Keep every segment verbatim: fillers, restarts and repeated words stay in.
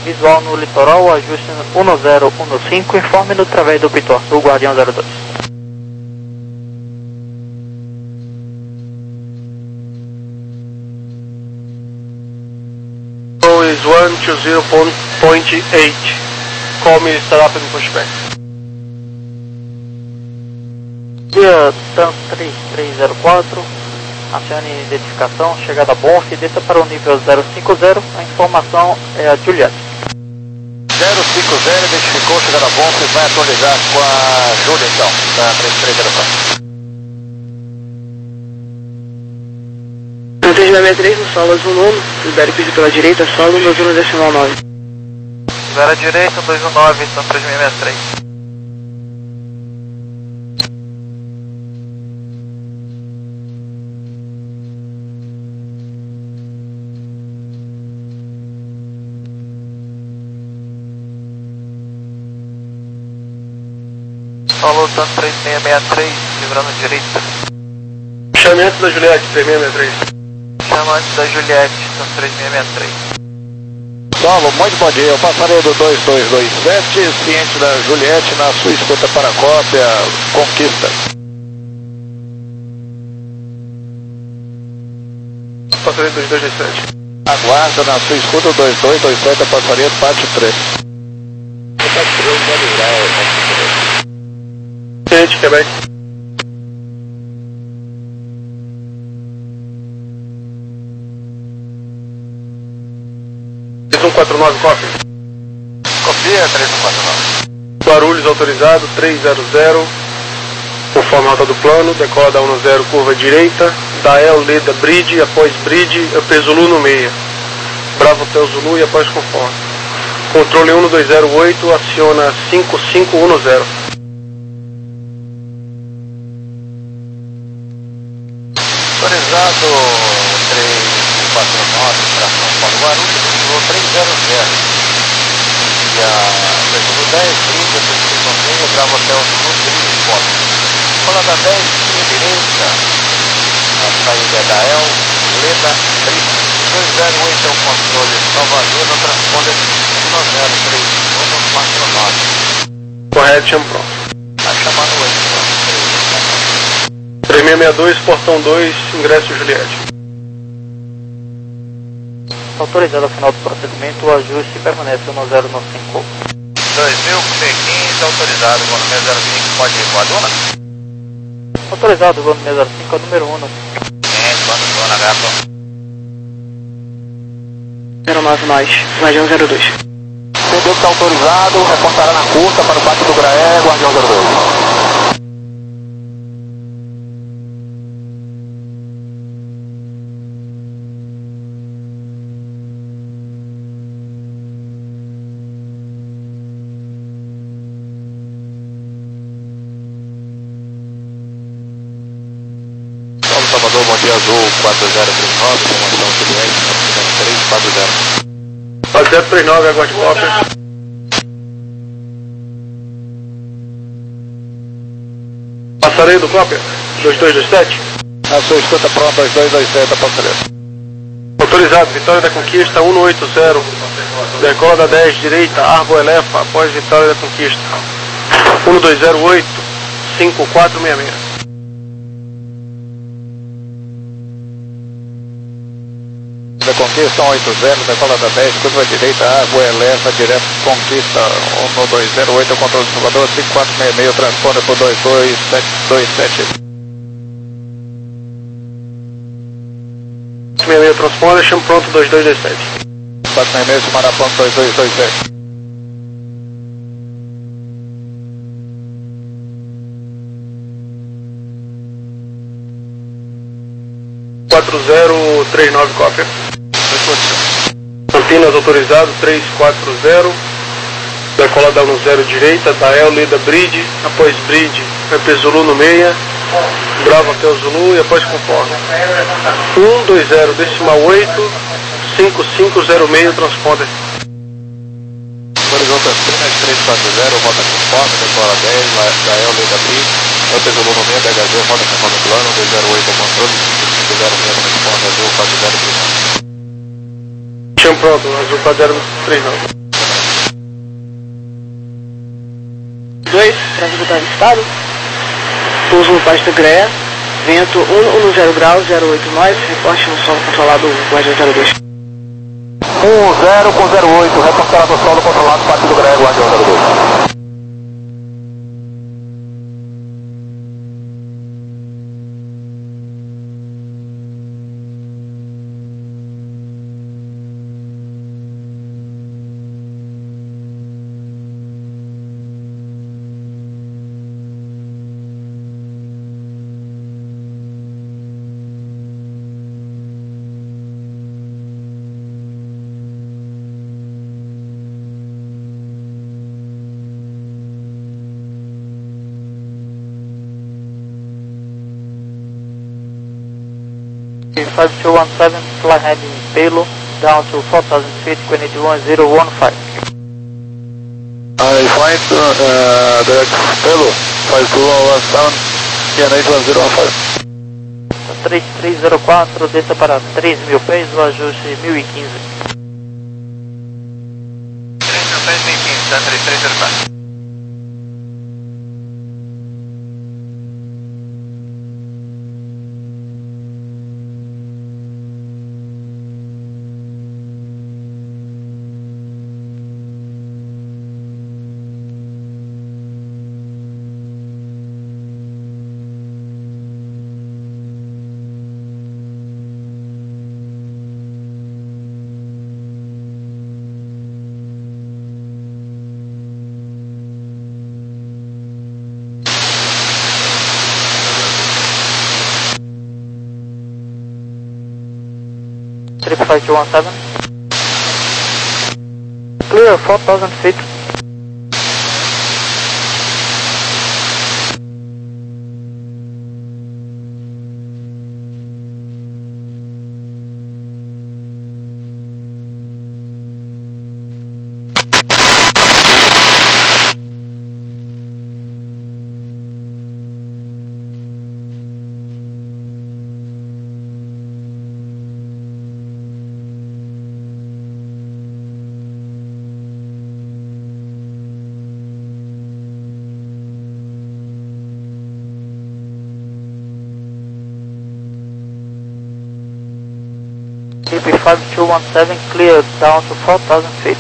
visual no litoral, ajuste um zero um cinco, informe-no através do Pitor Sul, Guardião zero dois. Is one two zero point eight. Call me startup and pushback. Dia TAM três três zero quatro, acione identificação, chegada a Bonf, desça para o nível zero cinco zero, a informação é a Juliette. zero cinco zero, identificou, chegada a Bonf, vai atualizar com a Júlia então, da três três zero quatro. três seis seis três no solo azul nono, libere pedido pela direita, solo no zona decimal nove. Libera a direita, dois um nove, então três seis seis três. Solo Tanto três seis seis três, livrando a direita. Chamamento da Juliette, três seis seis três. Chamante da Juliette, Tanto três seis seis três. Solo, muito bom dia, eu passarei do dois dois dois sete, ciente da Juliette, na sua escuta para a cópia, Conquista. Passarei dois dois dois sete. Aguarda na sua escuta dois dois dois sete, a passaria parte três. Ciente, Quebec. três um quatro nove, copy. Copia três um quatro nove. Guarulhos autorizado, três zero zero. Conforme a rota do plano, decola da um zero, curva direita. Dael, Leda, Bridge, após Bridge, P Zulu no meia. Bravo Hotel Zulu e após conforme. Controle um dois zero oito, aciona cinco cinco um zero. Autorizado três quatro nove para São Paulo Guarulhos, Zulu três zero zero. E a P Zulu dez, Bridge, P Zulu no meia, Bravo Hotel Zulu, Bridge, Foto. Cola da dez, linha direita, a saída da El, Leda, Bridge. dois zero oito é o controle, Nova Lima, transponder um zero três um quatro nove. Correto, chama pronto. Tá chamando o oito. três seis seis dois, portão dois, ingresso Juliette. Autorizado ao final do procedimento, o ajuste permanece no zero cinco. dois mil quinze, autorizado, voo número zero cinco, pode ir com a dona? Autorizado, voo número zero cinco, é o número um. Sim, quando dona, gato. zero nove nós, Guardião zero dois. Entendeu que está autorizado, reportará na curta para o Pátio do Graé, Guardião zero dois. Salvador, bom dia, Azul quatro zero três nove, formação Juliette, três quatro zero. quatro zero três nove, aguarde cópia. Passarei do cópia, dois dois dois sete. A sua escuta pronta, dois dois dois sete, a passaria. Autorizado, Vitória da Conquista, um oito zero. Decola da dez, direita, Arbo Elefa, após Vitória da Conquista. um dois zero oito, cinco quatro seis seis. Da Conquista um oito zero, decola da dez, curva direita, Água Elefa, direto Conquista um dois zero oito, é o controle do Salvador, cinco quatro seis seis, transponder por dois dois sete dois sete. seis seis transponder, chama pronto dois dois dois sete. quatro seis seis, chamará pronto dois dois dois sete. quatro zero três nove, cópia. Campinas autorizado, três quatro zero. Decola da um zero direita, Dael, Leda, Bridge, após Bridge, P Zulu no meia, Bravo Hotel Zulu e após conforme. um dois zero, decimal oito, cinco cinco zero seis, transponder. Horizonte Campinas três quatro zero, rota conforme, decola dez, Dael, Leda, Bridge, P Zulu no meia, D H Z, rota conforme plano, dois zero oito, controle, cinco zero seis, responde, Azul quatro zero três nove. Chama pronto, Azul quatro zero três nove. tráfego está listado. Pouso no Pasto da Greia, vento um zero graus, zero oito mais, reporte no solo controlado, Guardião zero dois. um zero com zero oito, reportado no solo controlado, Partido Greia, Guardião zero dois. five two one seven, fly heading Pelo, down to four thousand feet, twenty one zero one five. I find uh, direct Pelo, five two one seven, T N eight one zero one five. três três zero quatro, desça para três mil pés, o ajuste mil e quinze. três mil pés, mil e quinze, tá? três três zero quatro. Triple five two one seven. Clear four thousand feet. T P five two one seven, clear down to four thousand feet.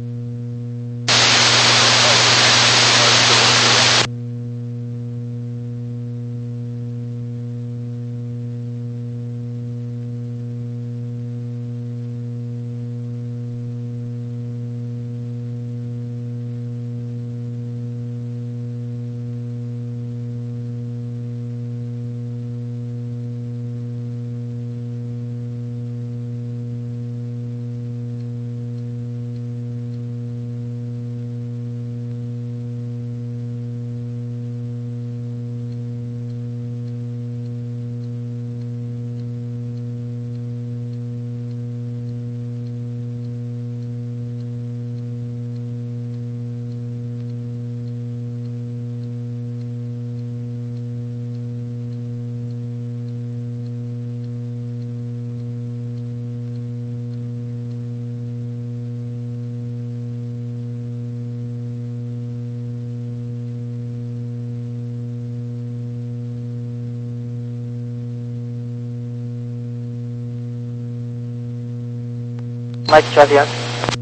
Mike Charlie Yankee.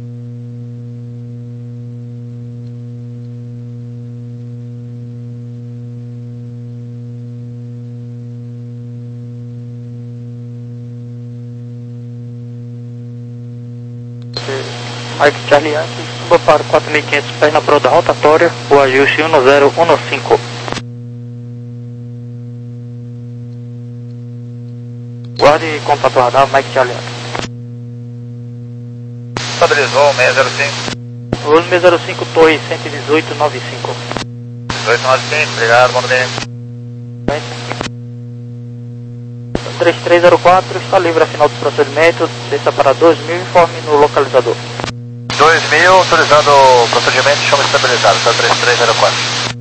Mike Charlie Yankee, suba para quatro mil e quinhentos pés na proa da rotatória, o ajuste um zero um cinco. Guarde contato radar, Mike Charlie Yankee. Estabilizou seis zero cinco. Voo seis zero cinco, torre cento e dezoito, nove cinco. dezoito nove cinco, obrigado, bom dia. três três zero quatro, está livre a final do procedimento, desça para dois mil, informe no localizador. dois mil, autorizando o procedimento, chama estabilizado, está três três zero quatro.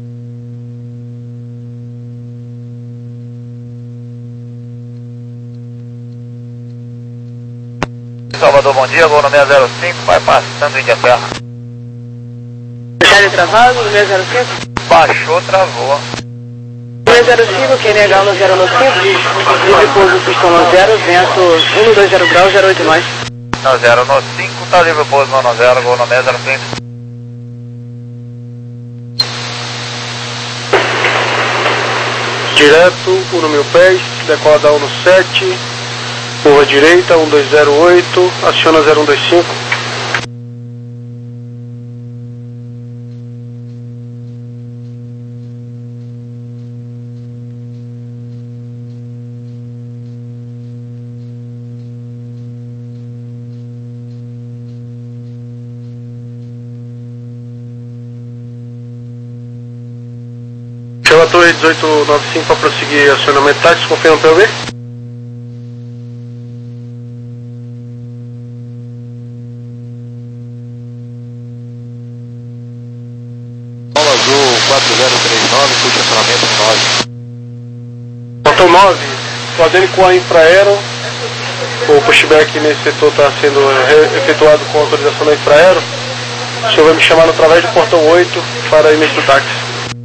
Salvador, bom dia, voo no seis zero cinco, vai passando Índia Terra. Charlie travado no seis zero cinco? Baixou, travou. dois zero cinco, Q N H um zero nove cinco, livre pouso pistão no zero, vento um dois zero graus, zero oito mais. No zero no cinco, tá livre pouso no zero, gol no meio, zero trinta. Direto, um mil pés, decola da um no sete, curva direita, um dois zero oito, aciona zero um dois cinco. Chama a torre dezoito noventa e cinco para prosseguir acionamento táxi, confirma P O V. Bola azul quatro zero três nove, puxa acionamento nove. Botão nove, fazendo com a Infraero. O pushback nesse setor está sendo efetuado com autorização da Infraero. O senhor vai me chamar através do portão oito para início do táxi.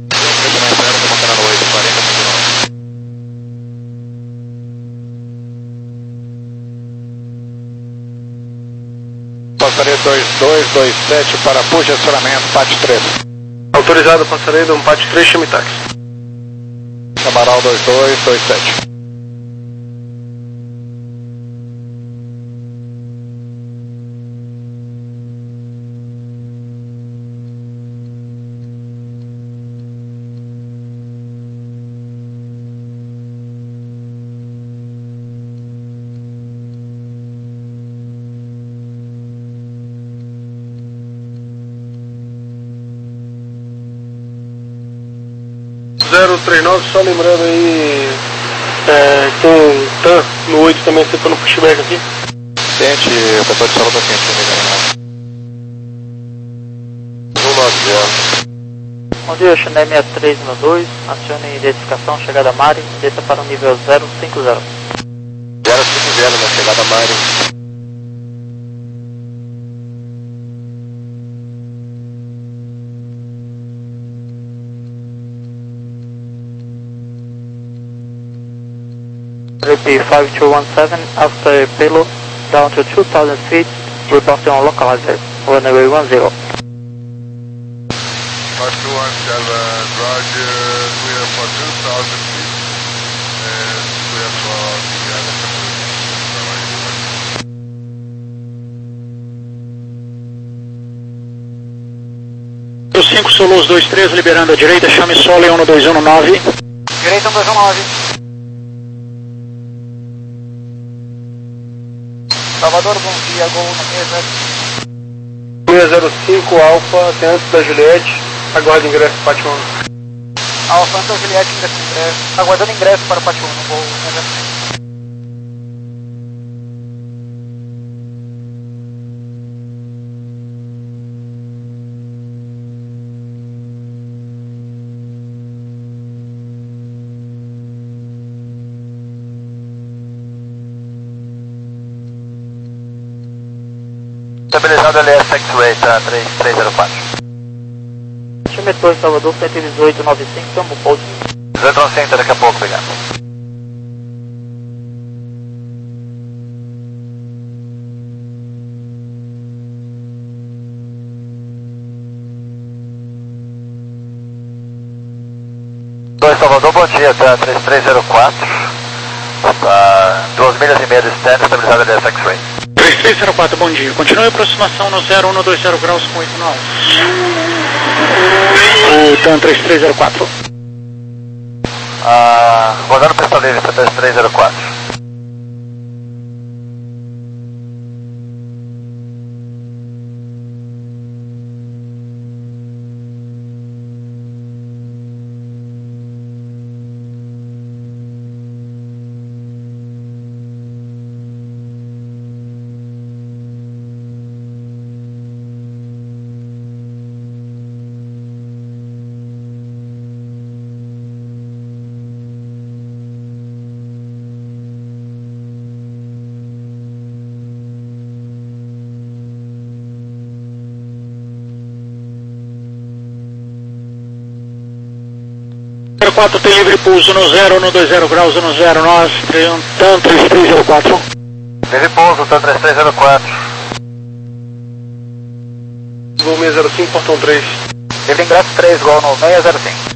Passaredo dois dois dois sete para puxa acionamento, P A T três. Autorizado passaredo, um P A T três, chame táxi. Camaral dois dois dois sete. zero três nove, só lembrando aí, é, tem T A M no oito também acertando o pushback aqui. Sente, o pessoal de sala tá sentindo, né? um nove zero. Bom dia, Chennai seis três um dois, acione identificação, chegada Mari, desça para o nível zero cinco zero. zero cinco zero na chegada Mari. Repeat five two one seven, after payload, down to two thousand feet, reporting on localizer, runway one zero. five two one seven, roger, clear for two thousand feet, and clear for the other cinco Solos dois três, liberando a direita, chame solo em um dois um nove. Direita um dois um nove. Salvador, bom dia, gol na mesa. seis zero cinco, Alfa, até antes da Juliette, aguarda ingresso para Pátio um. Alfa, antes da Juliette, ingresso, ingresso. Aguardando ingresso para o Pátio um, gol na mesa. Estabilizado L S X-Ray, tá? três três zero quatro. Time dois, Salvador, cento e dezoito noventa e cinco, Tambo Pouso. dezoito noventa e cinco, daqui a pouco, obrigado. dois Salvador, bom dia, tá? três três zero quatro. Tá duas milhas e meia de stand, estabilizado L S X-Ray. três três zero quatro, bom dia. Continue a aproximação no zero um dois zero graus com oito nove. O TAM três três zero quatro. Ah, rodando pista livre, três três zero quatro. quatro, tem livre pouso no zero um dois zero graus, no zero, nós, TAM três três zero quatro. Livre pouso, TAM três três zero quatro. Gol seis zero cinco, portão três. Livre ingresso três, Gol no seis zero cinco.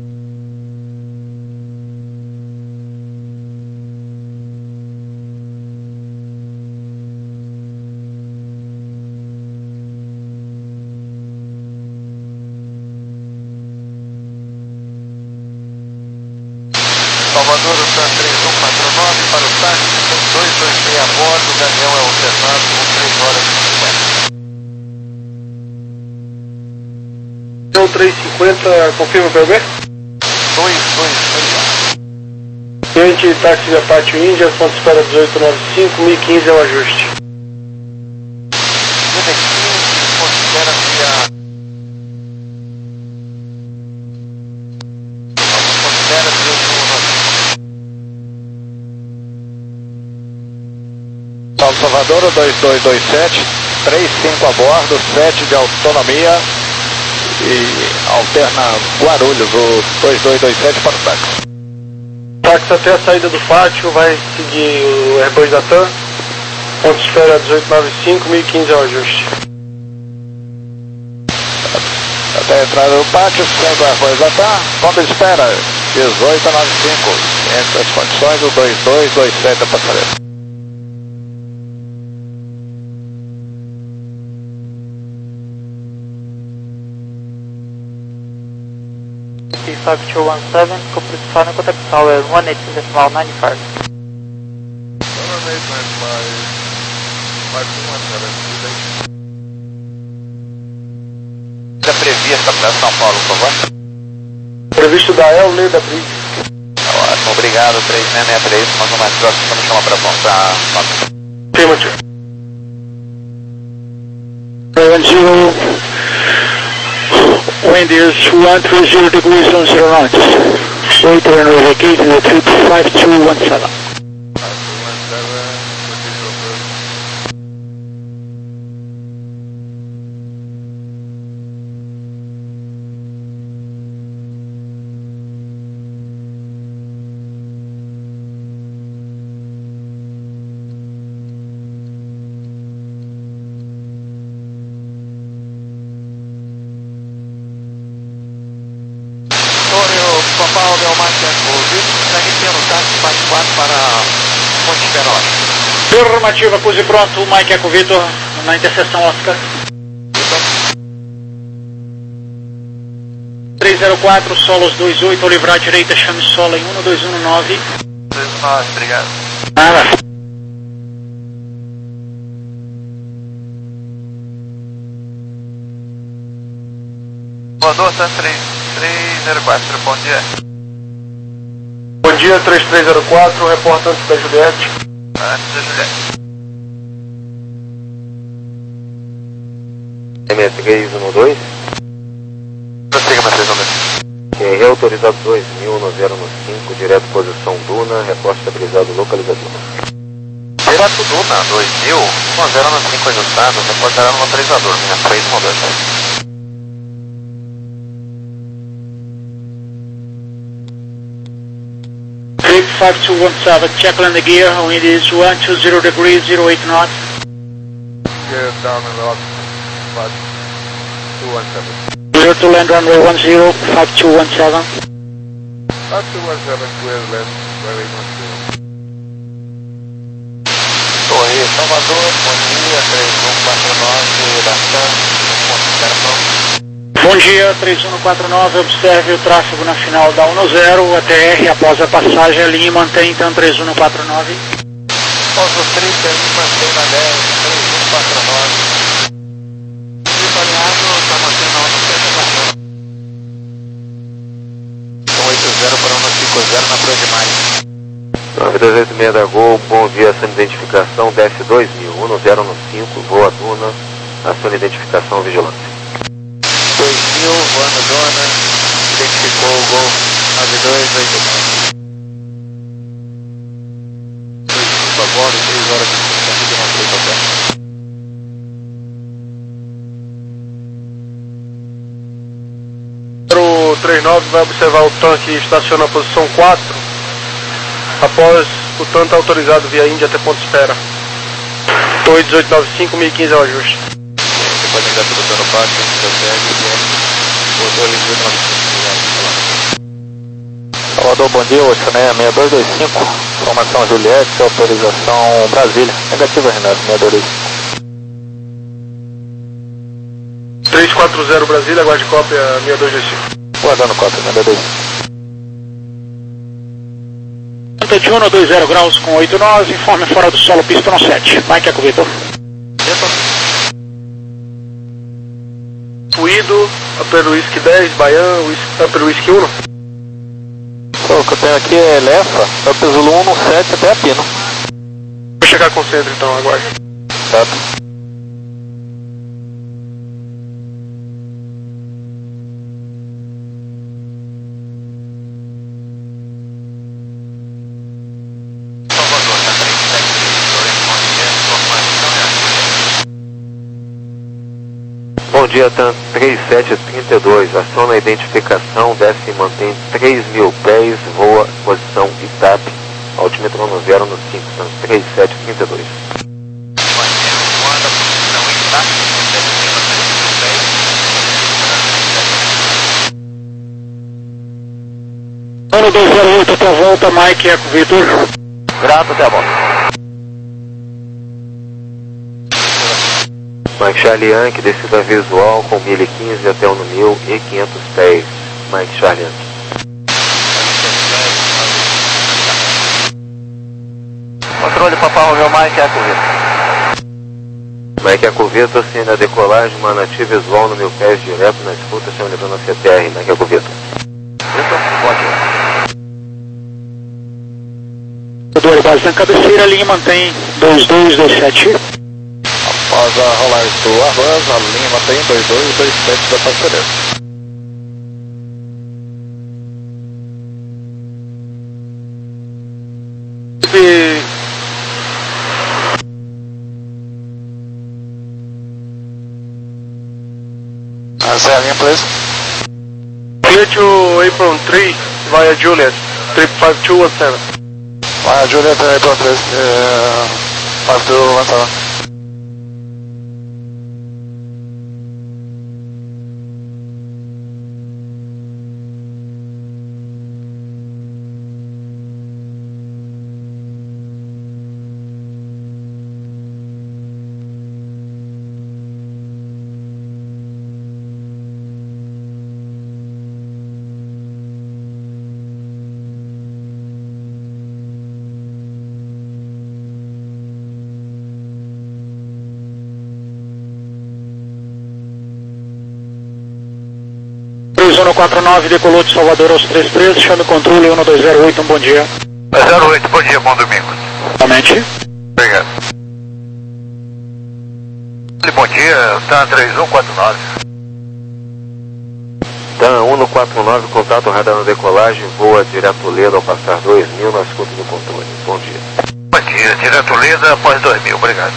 Salvador, o TAM três um quatro nove para o táxi, dois dois seis a bordo, o Daniel é o Fernando, com três horas e cinquenta. Então três cinquenta, confirma o P B? dois dois seis. Cliente táxi de Apache Índia, ponto de espera dezoito noventa e cinco, mil e quinze é o ajuste. D D quinze, ponto de espera via... Ponto de espera via... Salvador, dois dois dois sete, três cinco a bordo, sete de autonomia e alterna Guarulhos, o dois dois dois sete para o táxi. Táxi até a saída do pátio, vai seguir o Airbus da TAM, ponto de espera dezoito noventa e cinco, mil e quinze é o ajuste. Até a entrada do pátio, segue o Airbus da TAM, ponto de espera dezoito noventa e cinco, entre as condições, o dois dois dois sete a passarela. C five two one seven, complete final contact tower one eight decimal ninety-five. one eight nine five, five two one seven, Já prevista para São Paulo, por favor? Previsto da El Leda Bridge. Ótimo, obrigado, três seis seis três, mais ou mais próximo, quando chama para apontar. Afirmative. one zero, wind is one three zero degrees on zero knots. Wait and vacate in the trip five two one seven. five two one seven, proceed over. São Paulo, Delmate, ouvido, segue tendo táxi mais quatro para Ponte Perói. Afirmativa, pose pronto, Mike Eco Vitor, na interseção Oscar. três zero quatro, Solos dois oito, ao livrar à direita, chame Sola em um dois um nove. dois nove, obrigado. Nada. Voador, TAM três três zero quatro, bom dia. Bom dia, três três zero quatro, reporta antes da Juliette. Antes da Juliette. M S três um dois. Prossiga, Matheus Almeida. É, reautorizado dois mil no zero cinco, direto posição Duna, reporte estabilizado localizador. Direto Duna, dois mil, um zero cinco ajustado, reportará no localizador, minha três um dois. Trip five two one seven, check landing gear, wind is one two zero degrees, zero eight knots. Get down and up, five two one seven. Clear to land runway one zero, five two one seven. five two one seven, clear land, very much clear. Torre Salvador, bom dia, três um quatro nove, da TAM, ponto zero. Bom dia, três um quatro nove, observe o tráfego na final da um zero, A T R após a passagem, a linha mantém TAM três um quatro nove. Após o trinta e um, mantém na dez, três um quatro nove. Trip alinhado, está mantendo a onda sete Então oito zero para um cinco zero na Cruz de Maio. nove dois oito seis da Gol, bom dia, acione de identificação, D F dois mil, um zero cinco, voa Duna, acione de identificação, vigilância. dois mil, voando Dona, identificou o Gol nove dois oito nove. dois cinco a bordo, três horas de corrida na Cruz Hotel. trinta e nove vai observar o tanque estaciona na posição quatro. Após o tanque autorizado via Índia até ponto de espera. Torre dezoito noventa e cinco, mil e quinze é o ajuste. Depois ainda tudo dando parte, voltou ali dezoito noventa e cinco. Salvador, bom dia, Oceaneia seis dois dois cinco, informação Juliette, autorização Brasília, negativa Renato, seis dois dois cinco. três quatro zero Brasília, aguarde cópia seis dois dois cinco. Guardando cópia, seis dois dois cinco. De um dois zero graus com oito nós, informe fora do solo, pista sete. Mike Eco Vitor. Fluido, Upper Whisky dez, Baian, Whisky, Upper Whisky um. Só o que eu tenho aqui é Lefa, Upper Zulu um no sete até a Pino. Vou chegar com o centro então, aguarde. Certo. Bom dia, TAM três sete trinta e dois, aciona a identificação, desce e mantém três mil pés, voa posição Itap, altímetro no zero no cinco, TAM três sete trinta e dois. Ano dois zero oito até a volta, Mike Eco Vitor. Grato, até a volta. Mike Charlie Yankee, descida visual com mil e quinze até o no mil e quinhentos pés. Mike Charlie Yankee. Controle Papa Romeo, Mike Eco Vitor. Mike Eco Vitor, assina a decolagem, Manati visual no mil pés direto na escuta, se livrando a C T R, Mike Eco Vitor. Vitor, pode ir. Rodor, base na cabeceira, linha mantém dois dois dois sete. Após a rolar do Arroz, a linha mantém dois dois dois sete da passareira. E... Essa é a linha, please. Clear to Apron três via Juliet, trip five two one seven. Vai a Juliet, Apron três, five two one seven. Zona quatro nove, decolou de Salvador aos três três, chame controle um dois zero oito, um bom dia. zero oito, bom dia, bom domingo. Somente. Obrigado. Bom dia, TAM três um quatro nove. TAM um quatro nove, contato radar na decolagem, voa direto Leda ao passar dois mil na escuta do controle. Bom dia. Bom dia, direto Leda após dois mil, obrigado.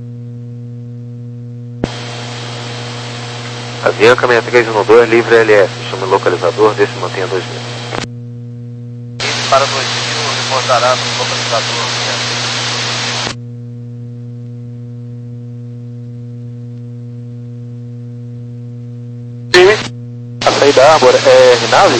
Avianca seis três um dois, livre L S, chama o localizador, desse mantenha dois mil. Para dois mil, reportará no localizador. A saída da Arbor é nave?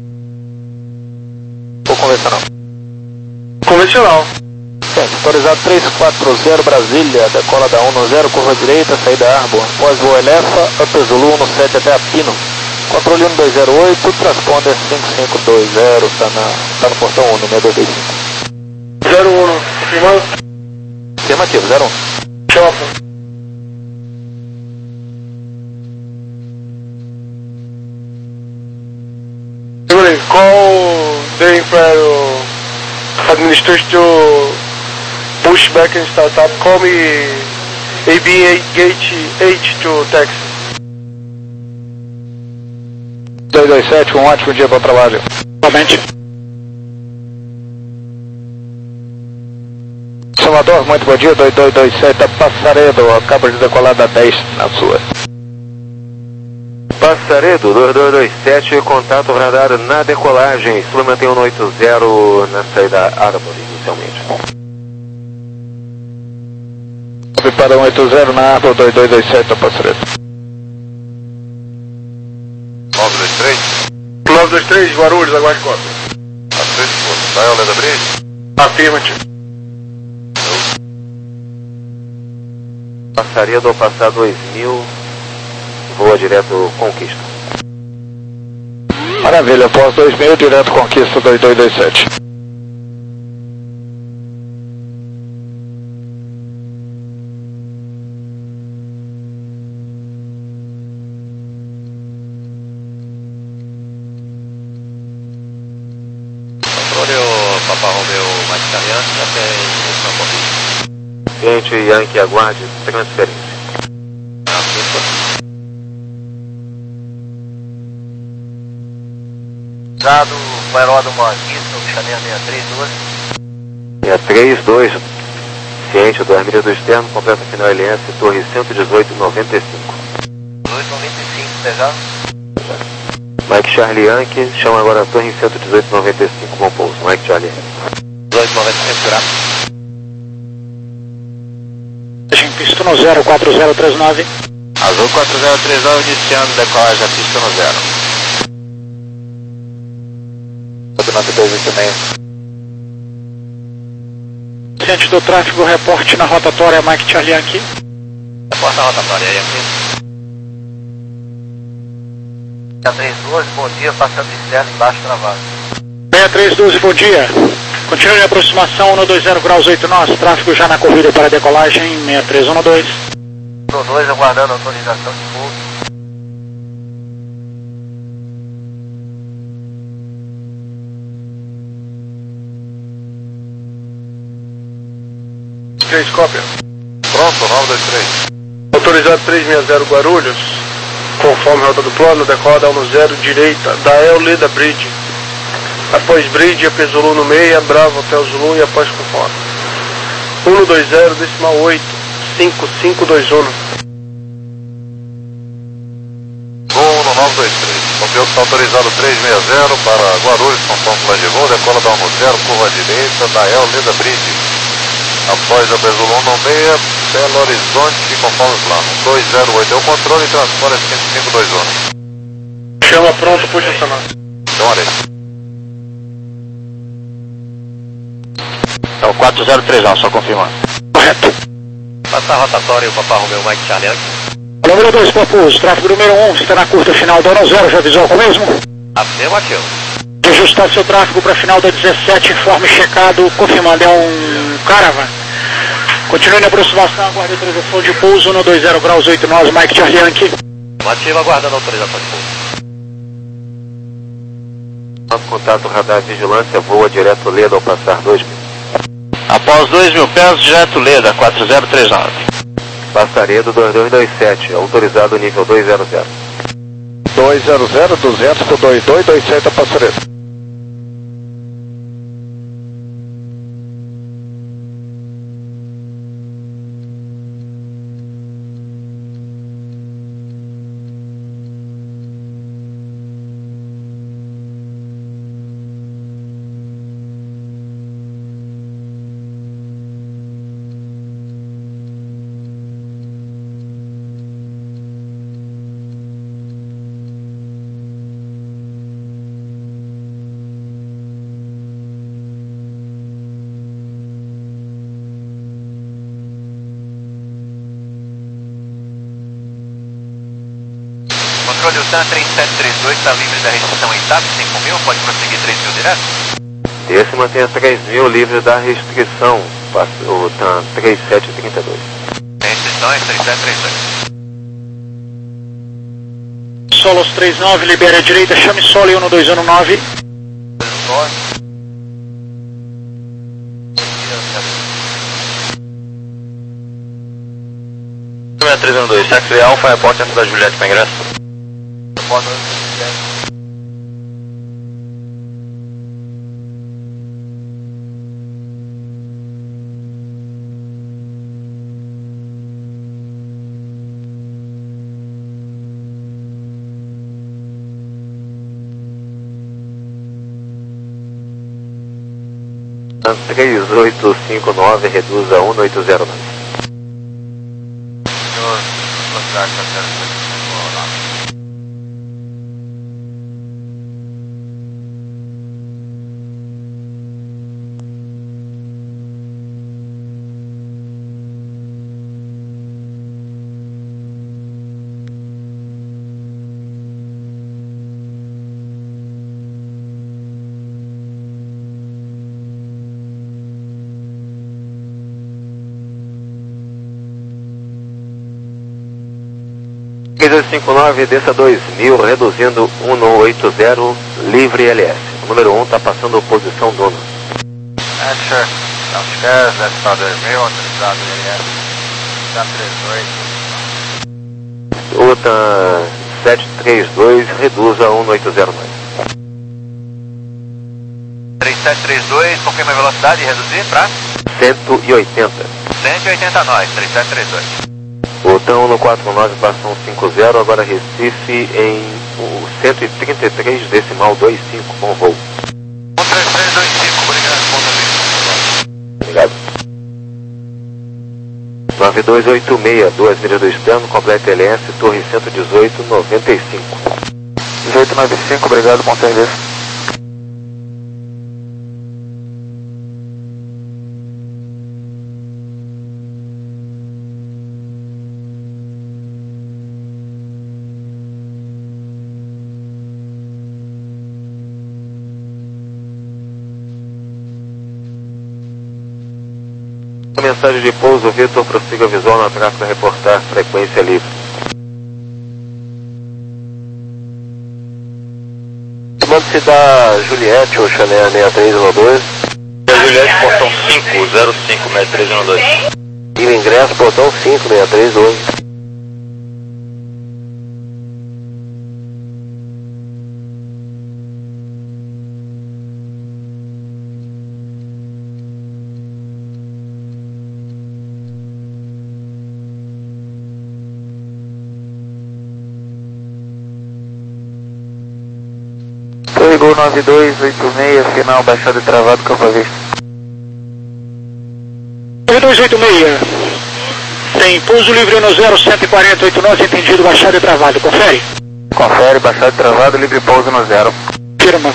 Ou convencional? Convencional. Certo, autorizado três quatro zero Brasília, decola da um no zero, curva direita, saída Arbor, pós-voo Elefa, Upper Zulu um no sete até a Pino. Controle um dois zero oito, transponder cinco cinco dois zero, está tá no portão um, no seis dois dois cinco. zero um, confirmado? Afirmativo, zero um. Chopper. Call the Imperial Administration to push back and start up. Call me A B eight Gate H to taxi. dois dois sete, um ótimo dia, bom trabalho. Somente. Salvador, muito bom dia, dois dois dois sete, Passaredo, acaba de decolar da dez na sua. Passaredo, dois dois dois sete, contato radar na decolagem, Sul mantém um oito zero na saída Árvore, inicialmente. Para um oito zero na Árvore, dois dois dois sete, Passaredo. nove dois três. nove dois três, Guarulhos, aguarde cópia. A três forças. Dial Leda Bridge. Afirmative. Passaredo ao passar dois mil, voa direto Conquista. Maravilha, após dois mil, direto Conquista dois dois dois sete. Controle o Papa Romeo Mike Charlie até em São Paulo. Cliente Yankee, aguarde transferência. Dado o aeródromo aqui, no Chanel seis três doze. seis três dois, ciente do armilha do externo, completa final L S, torre cento e dezoito, noventa e cinco. dois noventa e cinco, pegado. Mike Charlie Yankee, chama agora a torre cento e dezoito, noventa e cinco, bom pouso. Mike Charlie Yankee. dois noventa e cinco graus. Em pista no zero quatro zero três nove. Azul quatro zero três nove, iniciando decolagem a pista no zero. nove dois oito seis. Ciente do tráfego, reporte na rotatória Mike Charlie Yankee. Reporta a rotatória aí aqui. seis três doze, bom dia, passando externo embaixo travado. seis três doze, bom dia. Continue a aproximação um dois zero graus oito nós, tráfego já na corrida para decolagem seis três um dois. um dois aguardando autorização de pouso. três, cópia. Pronto, nove dois três. Autorizado trezentos e sessenta Guarulhos, conforme rota do plano, decola da um zero direita, da El Leda Bridge. Após Bridge, Após Zulu no meia, Bravo Hotel Zulu e após conforme. um dois zero, decimal oito, cinco cinco dois um. Voo no nove dois três. O piloto está autorizado trezentos e sessenta para Guarulhos, conforme plano de voo, decola da um zero, curva à direita, da El Leda Bridge. Após a Bezulon no meia, Belo Horizonte, conforme o plano. dois zero oito é o controle e transpora cinco cinco dois um. Chama pronto, puxa estacionar. Então, olha aí. Então, quatro zero três um, só confirmando. Correto. Passa a rotatória o Papa Romeo Mike Charlie aqui. Número dois, Papus, tráfego número um, está na curta final da um zero, já visual com o mesmo? Afirmativo. De ajustar seu tráfego para final da dezessete, informe checado, confirmando, é um Caravan. Continue na aproximação, aguarde autorização de pouso no dois zero graus oito nós, Mike Charlie Yankee. Ativa aguardando autorização de pouso. Contato radar vigilância, voa direto Leda ao passar dois mil. Após dois mil pés, direto Leda, quatro zero três nove. Passaredo dois dois dois sete, autorizado nível dois zero zero. dois zero zero, duzentos por dois dois dois sete, Passaredo. Controle o TAM três sete três dois, está livre da restrição em TAP, cinco mil, pode prosseguir três mil direto? Esse mantém a três mil livre da restrição, o TAM três sete três dois. A restrição é três sete três dois. Solos três nove, libera a direita, chame solo um dois um nove. três um dois, Taxi Alpha, airport da Juliette para ingresso. três oito cinco nove, reduz a um oito zero nove. Senhor, velocidade para zero oito cinco nove. três oito cinco nove, desça dois mil, reduzindo um oito zero, livre L S. O número um está passando posição dona. Asher, downstairs, desce dois mil, autorizado L S, já trinta e oito. Utan sete três dois, reduz a um oito zero nove. três sete três dois, confirma a velocidade e reduzir para cento e oitenta. cento e oitenta nós, três sete três dois. Botão no quatro nove, passam cinco zero, agora Recife em o cento e trinta e três, decimal vinte e cinco, com voo. um três três dois cinco, obrigado, ponto vinte. Obrigado. nove dois oito seis, duas milhas do externo, completa L S, torre cento e dezoito, noventa e cinco. dezoito noventa e cinco, obrigado, bom serviço. Mensagem de pouso, Vitor, prossiga visual na tráfego a reportar frequência livre. Manda-se da Juliette, ou Chanel seis três um dois. Juliette, portão cinco zero cinco, seis três um dois. E o ingresso, portão cinco seis três doze. Gol nove dois oito seis, final baixado e travado, campo à vista. nove dois oito seis, tem pouso livre no zero cento e quarenta, oito nós, entendido, baixado e travado, confere? Confere, baixado e travado, livre pouso no zero. Firma.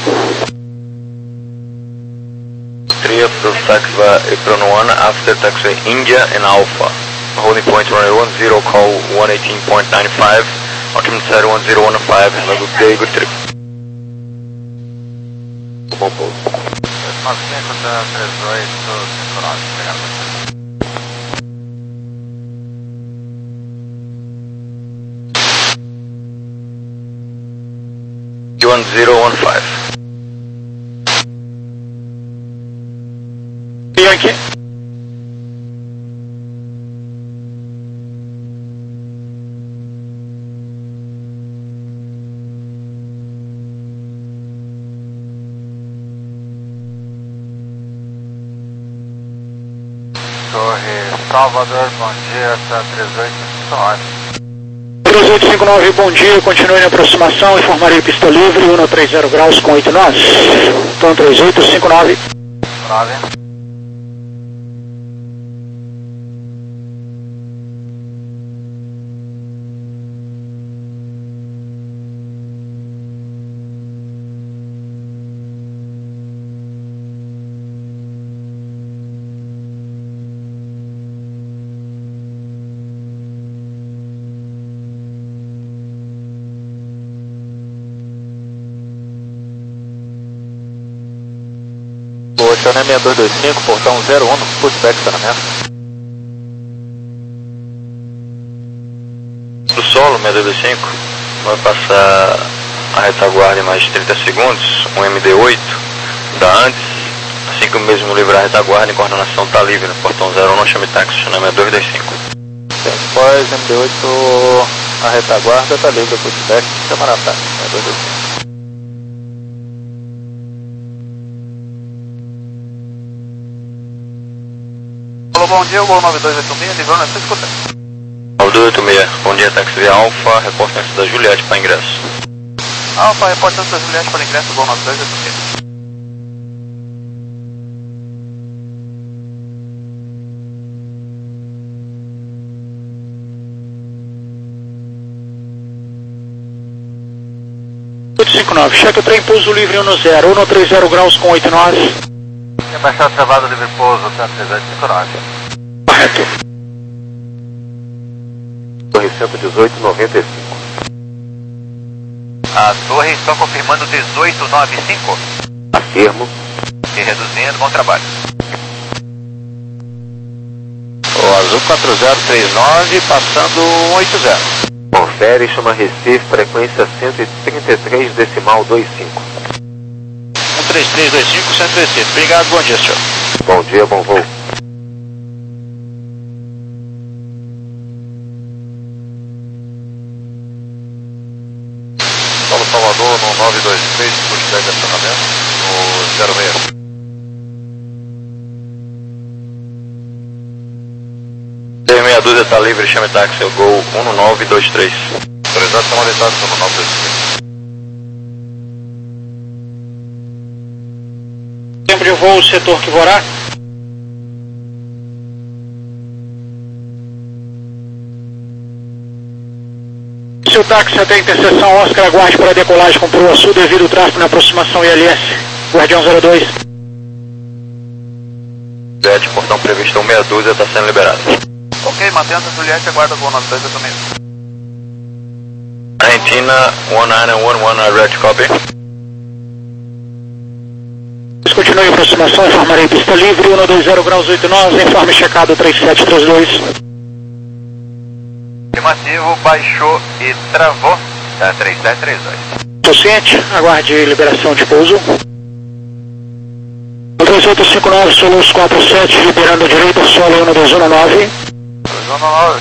three approach taxiway apron one, after taxiway India and Alpha. Holding point runway one zero, call one eighteen point nine five, altimeter one zero one five, have a good day, good trip. Bom pouso. nove cinco três oito cinco nove, obrigado. one zero one five. Yankee. Torre Salvador, bom dia, três oito cinco nove. três oito cinco nove, bom dia, continue na aproximação, informarei pista livre, um três zero graus com oito nós. Então três oito cinco nove. nove. Chanel seis dois dois cinco, portão zero um, no pushback, estacionamento. Do solo, seis dois dois cinco, vai passar a retaguarda em mais trinta segundos, um M D oito da antes, assim que o mesmo livrar a retaguarda, em coordenação está livre no portão zero um, não chame táxi, Chanel seis dois dois cinco. Depois, M D oito, a retaguarda está livre, pushback, chama na táxi, seis dois dois cinco. Bom dia, Gol nove dois oito seis, livrando essa escuta. nove dois oito seis, bom dia, táxi via Alfa, reportância da Juliette para ingresso. Alfa, reportância da Juliette para ingresso, Gol nove dois oito seis. oito cinco nove, cheque o trem, pouso livre um no zero, um no três zero graus com oito nove. É baixar travado livre pouso, tá três oito cinco nove. Correto. Torre cento e dezoito, noventa e cinco. A torre estão confirmando dezoito noventa e cinco. Afirmo. E reduzindo, bom trabalho. O Azul quatro zero três nove, passando um oito zero. Confere, chama Recife, frequência cento e trinta e três, decimal vinte e cinco. um três três dois cinco, Centro Recife. Obrigado, bom dia, senhor. Bom dia, bom voo. Paulo Salvador no nove dois três, curso de acionamento, no zero seis. Meia dúzia está livre, chame táxi, eu Gol um nove dois três. Autorizado, estão avisados no nove dois três. Tempo de voo, setor Quivorá. Se o táxi até a interseção Oscar, aguarde para a decolagem com proa sul devido ao tráfego na aproximação I L S. Guardião zero dois. Juliette, portão previsto um meia dúzia, está sendo liberado. Ok, mantendo a Juliette, aguarda o nove dois também. Argentina um nove um um, red copy. Continue a aproximação, informarei pista livre, um dois zero graus oito nove, informe checado três sete três dois. Afirmativo, baixou e travou, tá, três sete três dois. Estou ciente, aguarde liberação de pouso. três oito cinco nove, Solos quatro sete, liberando a direita, solo um dois um nove. dois um nove.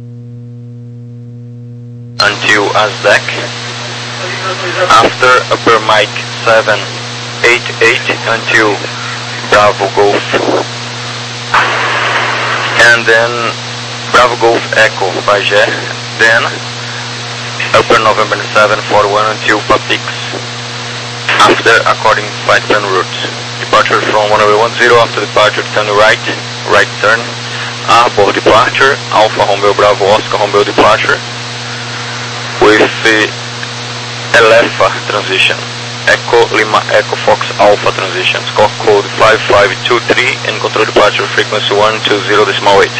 Until ASDEC. After upper mic seven eight eight until Bravo Golf. And then Bravo Golf Echo Bagé. Then upper November seven four one until Papix. After according flight plan route. Departure from one oh one zero, after departure turn right, right turn. Arbor departure, Alpha Romeo Bravo Oscar Romeo departure. With the Elefa transition. Echo Lima Echo Fox Alpha transition. Score code five five two three and control departure frequency one two zero decimal eight.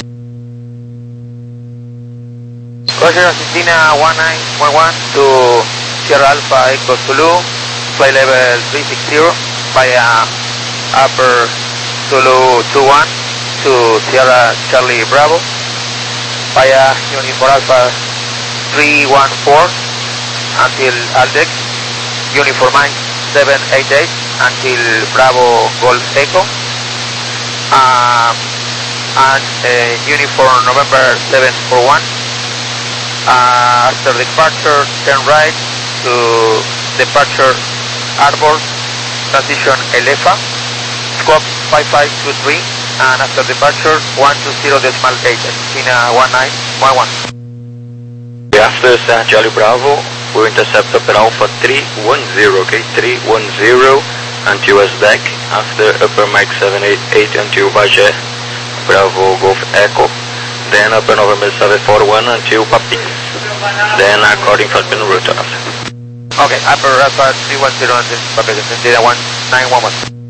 Roger, Argentina one nine one one to Sierra Alpha Echo Zulu, flight level three six zero via upper Zulu two one to Sierra Charlie Bravo via Unifor Alpha three one four until Aldex, Unifor Mike seven eight eight until Bravo Golf Echo, um, and uh, Unifor November seven four one. Uh, after departure, turn right to departure Arbor, transition Elefa, scope five five two three, and after departure one two zero decimal eight, Argentina one nine one one. After San Charlie Bravo, we'll intercept upper Alpha three one zero, okay, three one zero until ASDEC, after upper Mike seven eight eight until Bagé, Bravo Golf Echo, then upper November seven four one until Papix, then according to the route after. Okay, upper Alpha three one zero until Papix, Argentina one nine one one.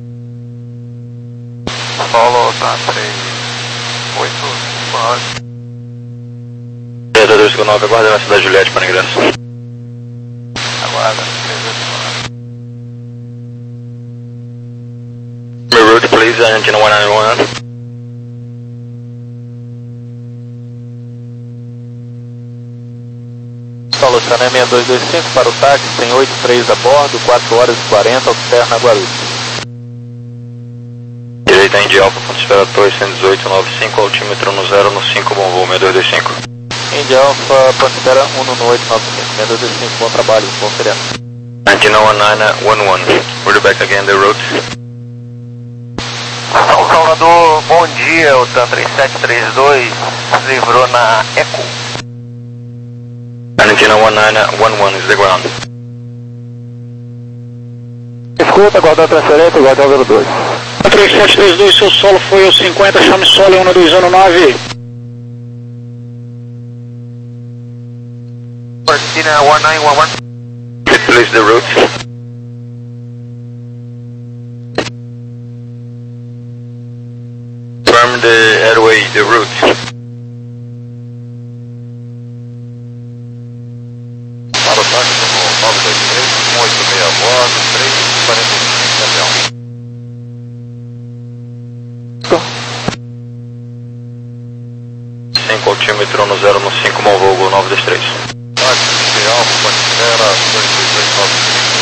Follow three oito nove. dois cinco nove, aguarda na cidade Juliette para ingresso. Aguarda, My route please, Argentina one nine one. Solo Sané seis dois dois cinco para o táxi, tem oito três a bordo, quatro horas e quarenta, alterna Guarulhos. Direita Indy Alpha, ponto espera Torre cento e dezoito, nove cinco, altímetro no zero no cinco, bom voo, seis dois dois cinco. Indy Alpha, ponto espera um no oito nove cinco, seis dois dois cinco, bom trabalho, bom feriado. Argentina one nine one one, we're back again the route. São Salvador, bom dia, o TAM três sete três dois livrou na Echo. Argentina one nine one one is the ground. Escuta, guardar transferência, guardar zero dois. três sete três dois, seu solo foi o cinquenta, chame solo um dois um nove. Argentina one nine one one. please the route. Confirm the airway, the route. Para o táxi no nove dois três, um oito seis a bordo, três quarenta e cinco avião. cinco altímetro no zero no cinco, Monvogo nove dois três. Táxi de Alfa, Panamera, dois dois dois nove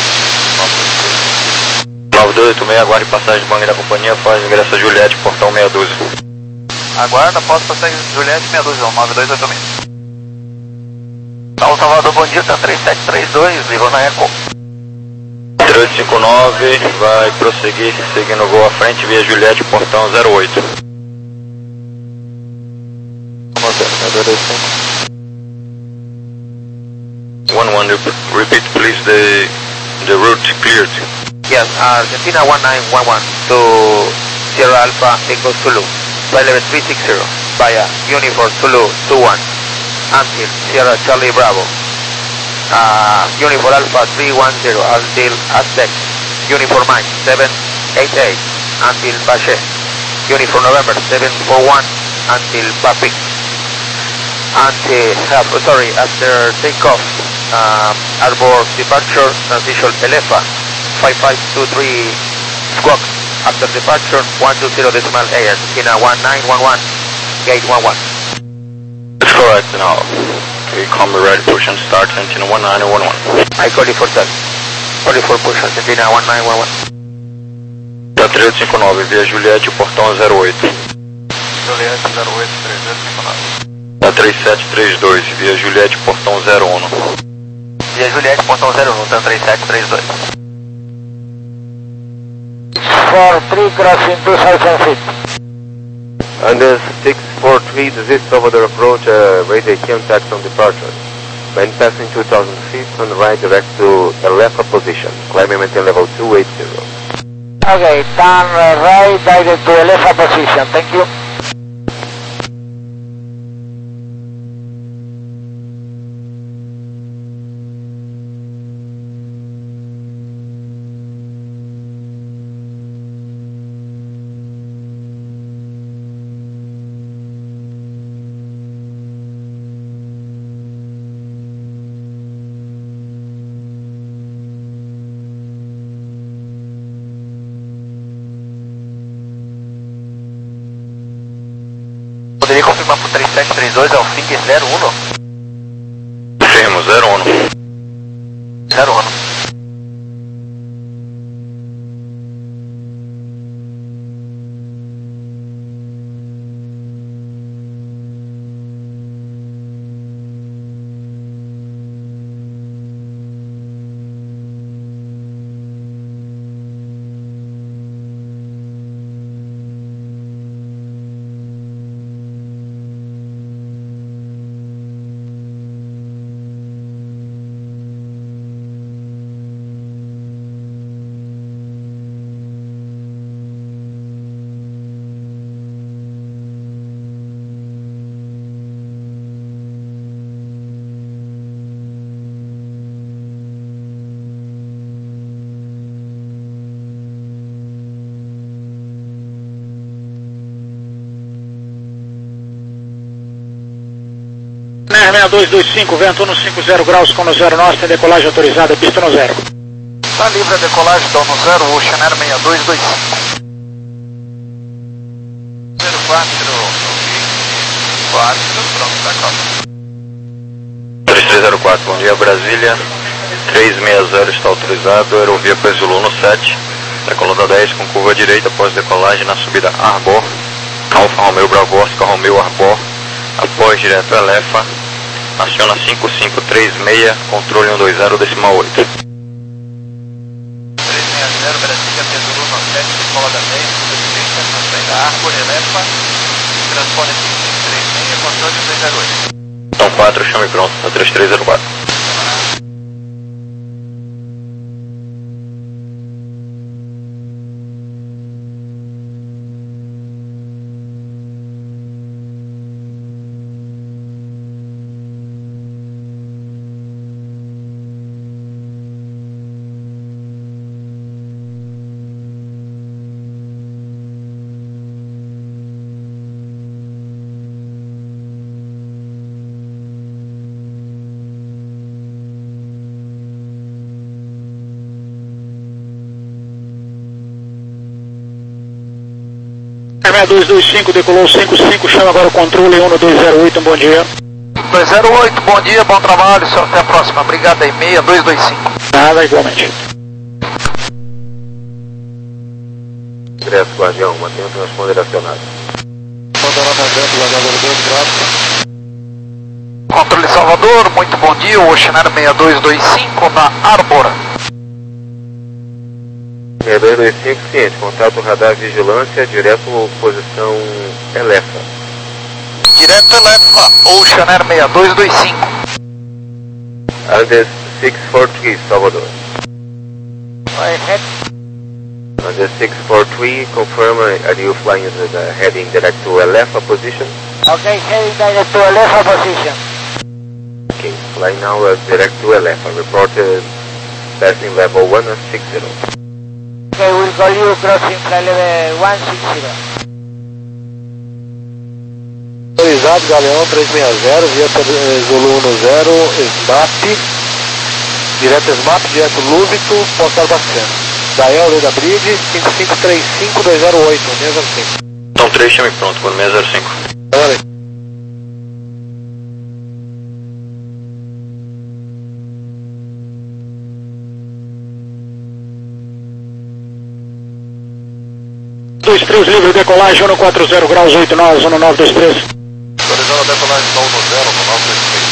nove dois oito seis, aguarde passagem de banco da companhia após ingresso a Juliette, portão meia dúzia. Aguarda, posso passagem de Juliette, meia dúzia, nove dois oito seis. São Salvador, bom dia, tá três sete três dois, ligou na Eco. três oito cinco nove, vai prosseguir, seguindo o voo à frente, via Juliette, portão zero oito. one one, repeat please the, the route cleared. Yes, Argentina one nine one one to Sierra Alpha Echo Zulu, flight level three six zero, via Uniform Zulu two one, until Sierra Charlie Bravo, uh, Uniform Alpha three one zero, until Aztec, Uniform Mike seven eight eight, until Pache, Uniform November seven four one, until Papi, until, uh, sorry, after takeoff, uh, Arbor departure, transition Elefa, five five two three squawk, after departure, one two zero decimal A, Argentina one nine one one, gate one one. That's correct now. Okay, combi ready, push and start, Argentina one nine one one. I call you for that. Call you for push, Argentina one nine one one. Da três oito cinco nove, via Juliette, portão zero oito. Juliette zero oito três oito cinco nove. Da três sete três dois, via Juliette, portão zero um. Via Juliette, portão zero um, então três sete três dois. four three crossing two thousand feet. Under six four three, desist over the approach, uh, raise A T M tax on departure. When passing two thousand feet, turn right direct to Elefa position. Climb and maintain level two eight zero. Okay, turn right direct to Elefa position, thank you. Poderia confirmar por três sete três dois, é o F I G zero um? Firmo, zero um. zero um. seis dois dois cinco, vento um cinco zero graus com no zero norte, tem decolagem autorizada, pista no zero. Tá livre a decolagem, então no zero, Ocean Air seis dois dois cinco. zero quatro, quatro, pronto, tá claro. três três zero quatro, bom dia Brasília, três seis zero está autorizado, aerovia Peso no sete, decolada dez com curva direita após decolagem na subida Arbor, Alfa Romeo Bravo, Oscar Romeo Arbor, após direto Elefa, aciona cinco cinco três seis, controle um dois zero decimal oito. três seis zero, Brasília, Peso no sete, decolada dez, curva direita, na saída Arbor, Elefa, transpone cinco cinco três seis, controle um dois zero oito. Então quatro, chame pronto, da três três zero quatro. seis dois dois cinco, decolou cinco cinco, chama agora o controle um dois zero oito, um bom dia. dois zero oito, bom dia, bom trabalho, senhor, até a próxima. Obrigado aí, seis dois dois cinco. Nada, igualmente. Ingresso, Guardião, mantenha o transponder acionado. Controle Salvador, muito bom dia, o Oceanário seis dois dois cinco na Arbor. seis dois dois cinco, ciente, contato radar vigilância, direto posição Elefa. Direto Elefa, Oceanário seis dois dois cinco. Andes seis quatro três, Salvador. Vai, head. Andes seis quatro três, confirm, are you flying the, the heading direct to Elefa position? Ok, heading direct to Elefa position. Okay, flying now uh, direct to Elefa, reported passing level one sixty. Okay, we'll call you crossing flight level one sixty. Autorizado, Galeão três seis zero, via Zulu um zero, SMAP, direto SMAP, direto Lúbito, Postal Bacana. Dael, Leda Bridge, cinco cinco três cinco dois zero oito, seis zero cinco. Então três, chame pronto, por seis zero cinco. Olha. dois três, livre decolagem, um quatro zero graus, oito nós, um nove dois três. Autorizando a decolagem da um zero, no nove dois três.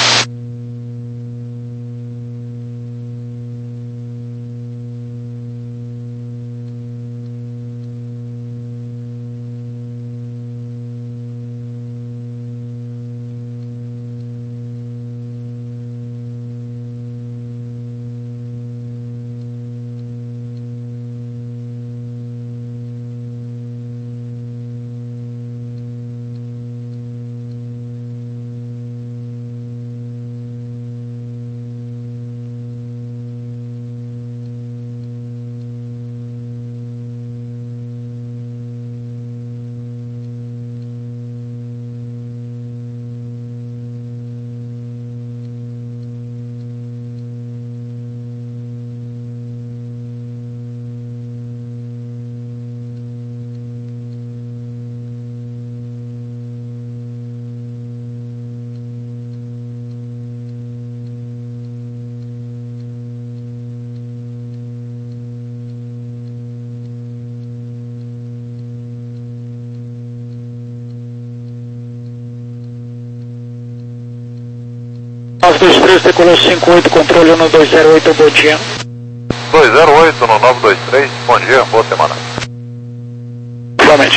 nove dois três, decolou cinco oito, controle um dois zero oito, bom dia. dois zero oito no nove dois três, bom dia, boa semana. Igualmente.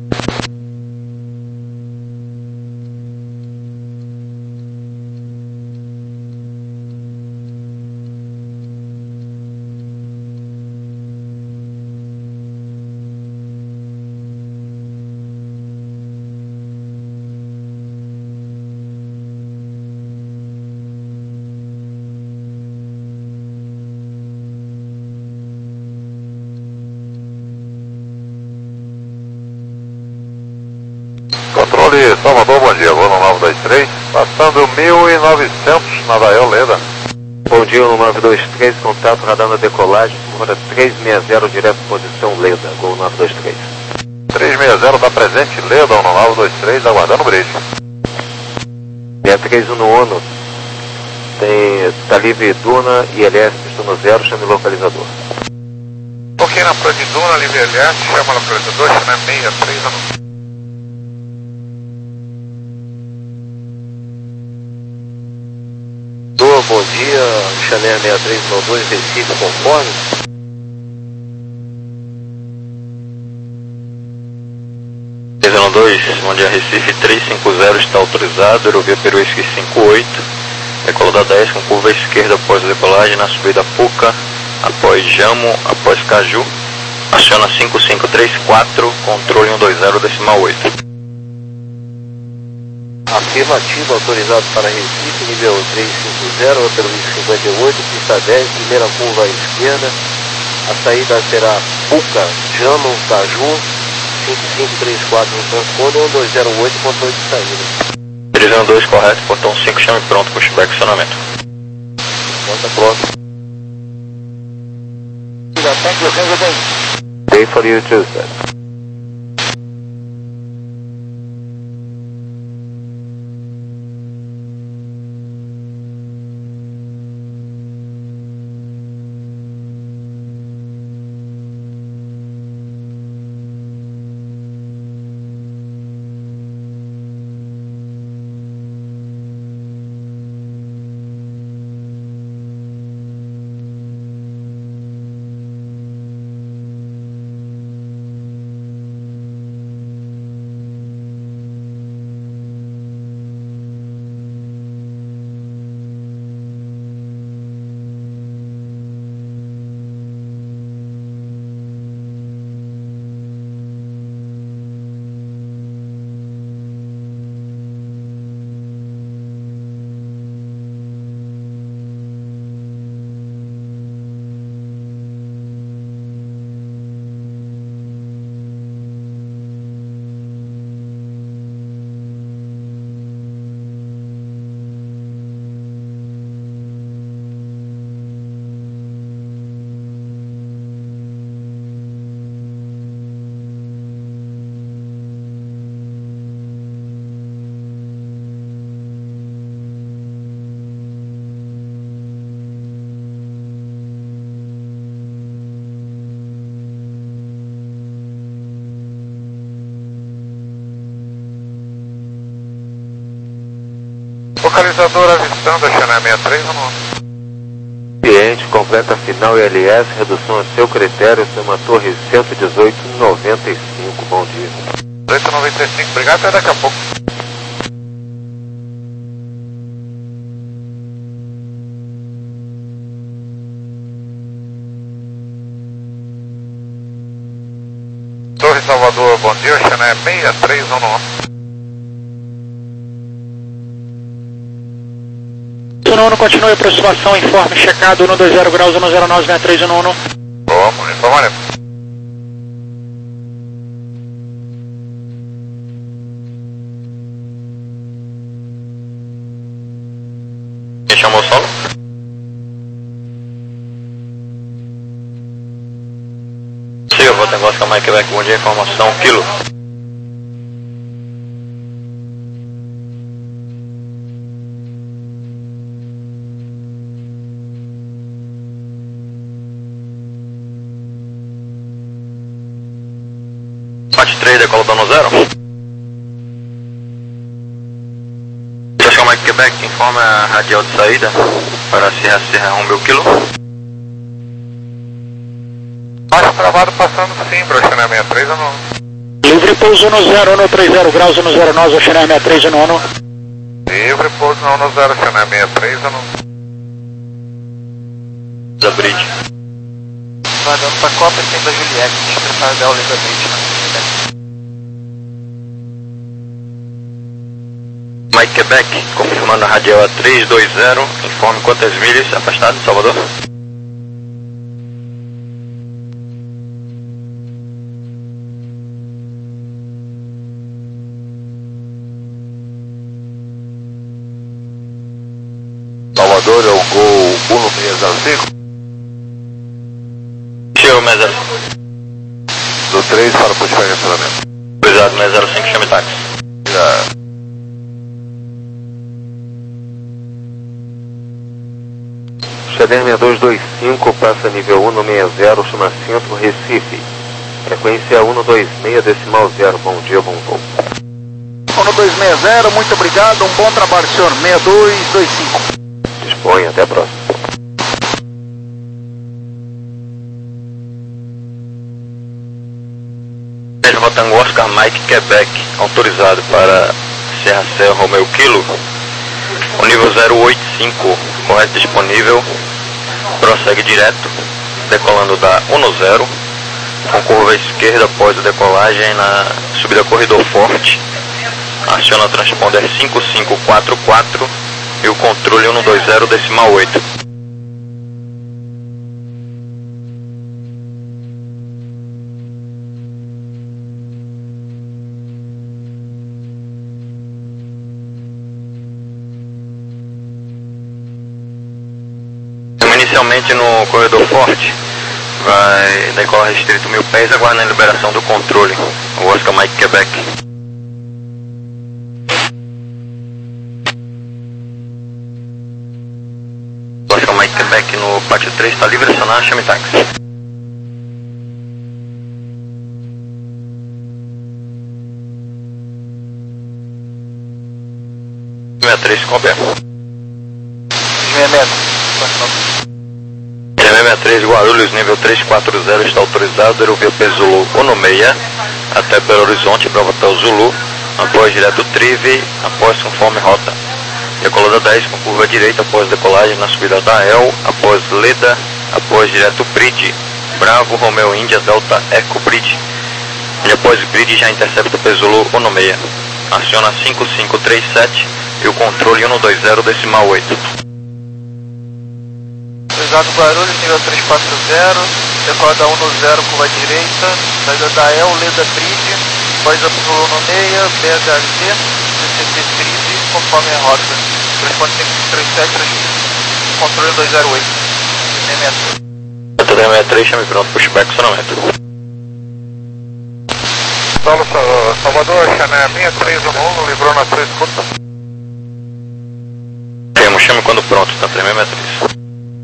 Controle Salvador, bom dia, vou no nove dois três, passando mil e novecentos na Dael Leda. Bom dia, no nove dois três, contato radar na decolagem, número três seis zero, direto posição Leda, Gol nove dois três. três seis zero da presente Leda, no nove dois três, aguardando o bridge. seis três um no ONU, tem Talib Duna e L S, no zero, chame localizador. Ok, na Prod Duna, livre L S, chama o localizador, chama seis três um. Bom dia, Chanel seis três um dois, Recife, conforme. três um dois, bom dia, Recife, três cinco zero está autorizado, aerovia Peru Whisky cinco oito, decola da dez com curva esquerda após a decolagem, na subida Puca, após Jamo, após Caju, aciona cinco cinco três quatro, controle um dois zero, decimal oito. Afirmativo, autorizado para Recife, nível três cinco zero, pelo cinquenta e oito, pista dez, primeira curva à esquerda. A saída será Puca, Jano, Caju, cinco cinco três quatro no transponder, um dois zero oito, controle de saída. três um dois correto, portão cinco, chame pronto, pushback acionamento. Conta pronto. Thank you, have a good day. Day for you too, sir. Autorizador avistando a China sessenta e três ou não? Cliente, completa final I L S, redução a seu critério, uma torre cento e dezoito, noventa e cinco, bom dia. dezoito noventa e cinco, obrigado, até daqui a pouco. Torre Salvador, bom dia, China sessenta e três ou não? Nono, continue a aproximação, informe, checado no dois zero graus, no zero nove sessenta e três, nono. Vamos, informaremos. Quem chamou o solo? Silva, tem Oscar Mike Quebec, bom dia, informação, quilo. Parte três, decola dano zero. Oscar Mike Quebec, informa a radial de saída para Serra Serra Romeo Kilo. Baixo travado passando sim para o China sessenta e três ou não? Livre pouso no zero, no trinta graus, no zero nove, China sessenta e três, nono. Livre pouso não no zero, China sessenta e três ou não? Da Bridge. Vai dando para Copa tem da Juliette, secretário da Olga Bridge, né? Mike Quebec, confirmando a radial a trezentos e vinte, informe quantas milhas afastado de Salvador. Salvador é o gol um seis zero cinco. Chegou seis zero cinco. Do três para o puxar de acionamento. Exato, seis zero cinco, chame táxi. Já. Xavier seis dois dois cinco, passa nível um sessenta, chama Centro Recife. Frequência um dois seis, decimal zero, bom dia, bom voo. um dois seis zero, muito obrigado, um bom trabalho, senhor. seis dois dois cinco. Disponha, até a próxima. Rotango Oscar Mike Quebec, autorizado para Serra Serra Romeo Kilo. O nível zero oito cinco, correto disponível, prossegue direto, decolando da um zero, com curva à esquerda após a decolagem na subida Corredor Forte. Aciona o transponder cinco cinco quatro quatro e o controle um dois zero decimal oito. Inicialmente no Corredor Forte, vai decolar restrito mil pés, aguardando a liberação do controle, o Oscar Mike Quebec. Oscar Mike Quebec no pátio três está livre, acionar, chame táxi. sessenta e três, cobre. sessenta sessenta e três Guarulhos, nível trezentos e quarenta, está autorizado, aerovia Zulu um seis até Belo Horizonte, Bravo Hotel Zulu, após direto Trive, após conforme rota. Decolada dez com curva direita após decolagem na subida da El, após Leda, após direto Bridge, Bravo, Romeo Índia, Delta Eco Bridge, e após Bridge já intercepta Zulu um seis. Aciona cinco cinco três sete e o controle um dois zero decimal oito. Autorizado Guarulhos, nível trezentos e quarenta, decola da um zero, curva direita, saída da El, Leda Bridge, após a Zulu um seis, B H L T, C C T Trive, conforme a rota. Transponder cinco cinco três sete, controle dois zero oito. Delta sessenta e três, chame pronto, pushback, acionamento. Solo Salvador, China sessenta e três um, livrou na sua escuta. Temos, chame quando pronto, tá três sessenta e três.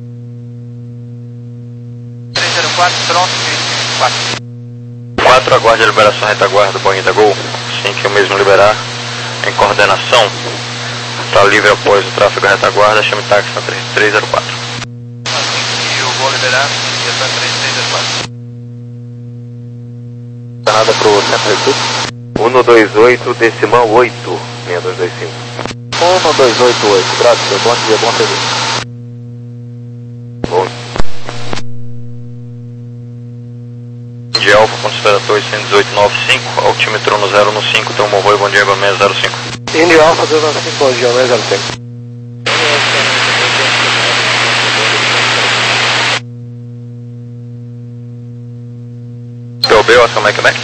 três zero quatro, pronto, quatro. quatro, aguarde a liberação retaguarda do Boeing da Gol, assim que eu mesmo liberar, em coordenação. Está livre após o tráfego retaguarda, chame táxi na três três zero quatro. Assim que eu vou liberar, já está três três zero quatro. Nada pro centro recurso. um dois oito, decimal oito, seis dois dois cinco. um dois oito oito, graças, bom dia, bom serviço. Bom. De Alfa, ponto espera oitocentos e oito nove cinco, altímetro no zero no cinco, tem um bom voo, bom dia, seis zero cinco. Indy Alpha dois nove cinco, bom dia, seis zero cinco. P O B, Oscar Mike Quebec.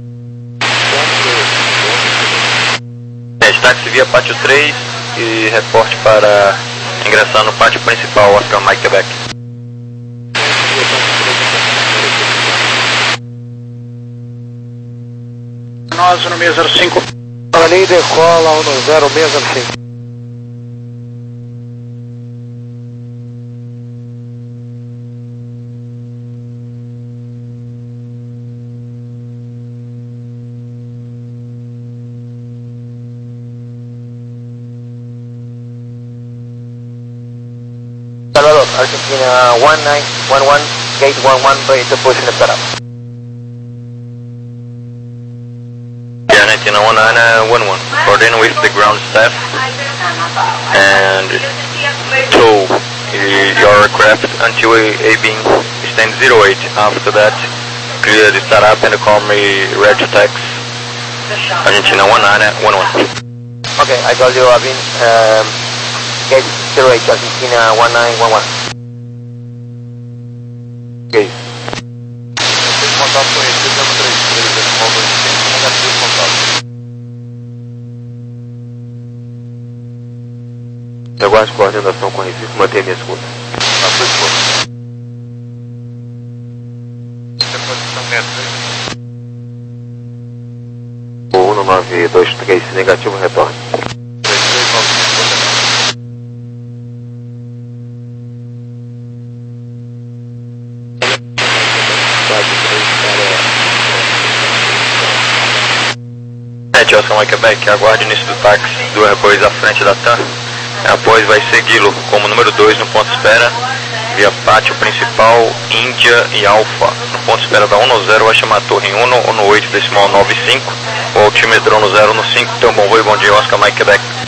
É, táxi via pátio três e reporte para ingressar no pátio principal, Oscar Mike Quebec. Nós no seis zero cinco. Ali decola um zero seis zero cinco. Salvador, Argentina one nine one one, gate one one, ready to push in the setup. Argentina one nine one one, coordinate with the ground staff and tow your aircraft until a beam stand zero eight. After that, clear the startup and call me red to tax. Argentina one nine one one. Okay, I told you I've been um, gate zero eight, Argentina one nine one one. Ok. Contato conhecido no três três, negativo contato. Aguarde coordenação com Recife, mantenha minha escuta. Na sua escuta. Posição sessenta e três. O um nove dois três, negativo, retorne. três três nove cinco. sete, Oscar Mike Quebec, aguarde o início do táxi do Airboys à frente da T A M. Após vai segui-lo como número dois no ponto espera, via pátio principal, Índia e Alfa. No ponto espera da um no zero vai chamar a torre um no oito decimal nove cinco, o altímetro no zero no cinco, tem um bom voo e bom dia, Oscar Mike Quebec.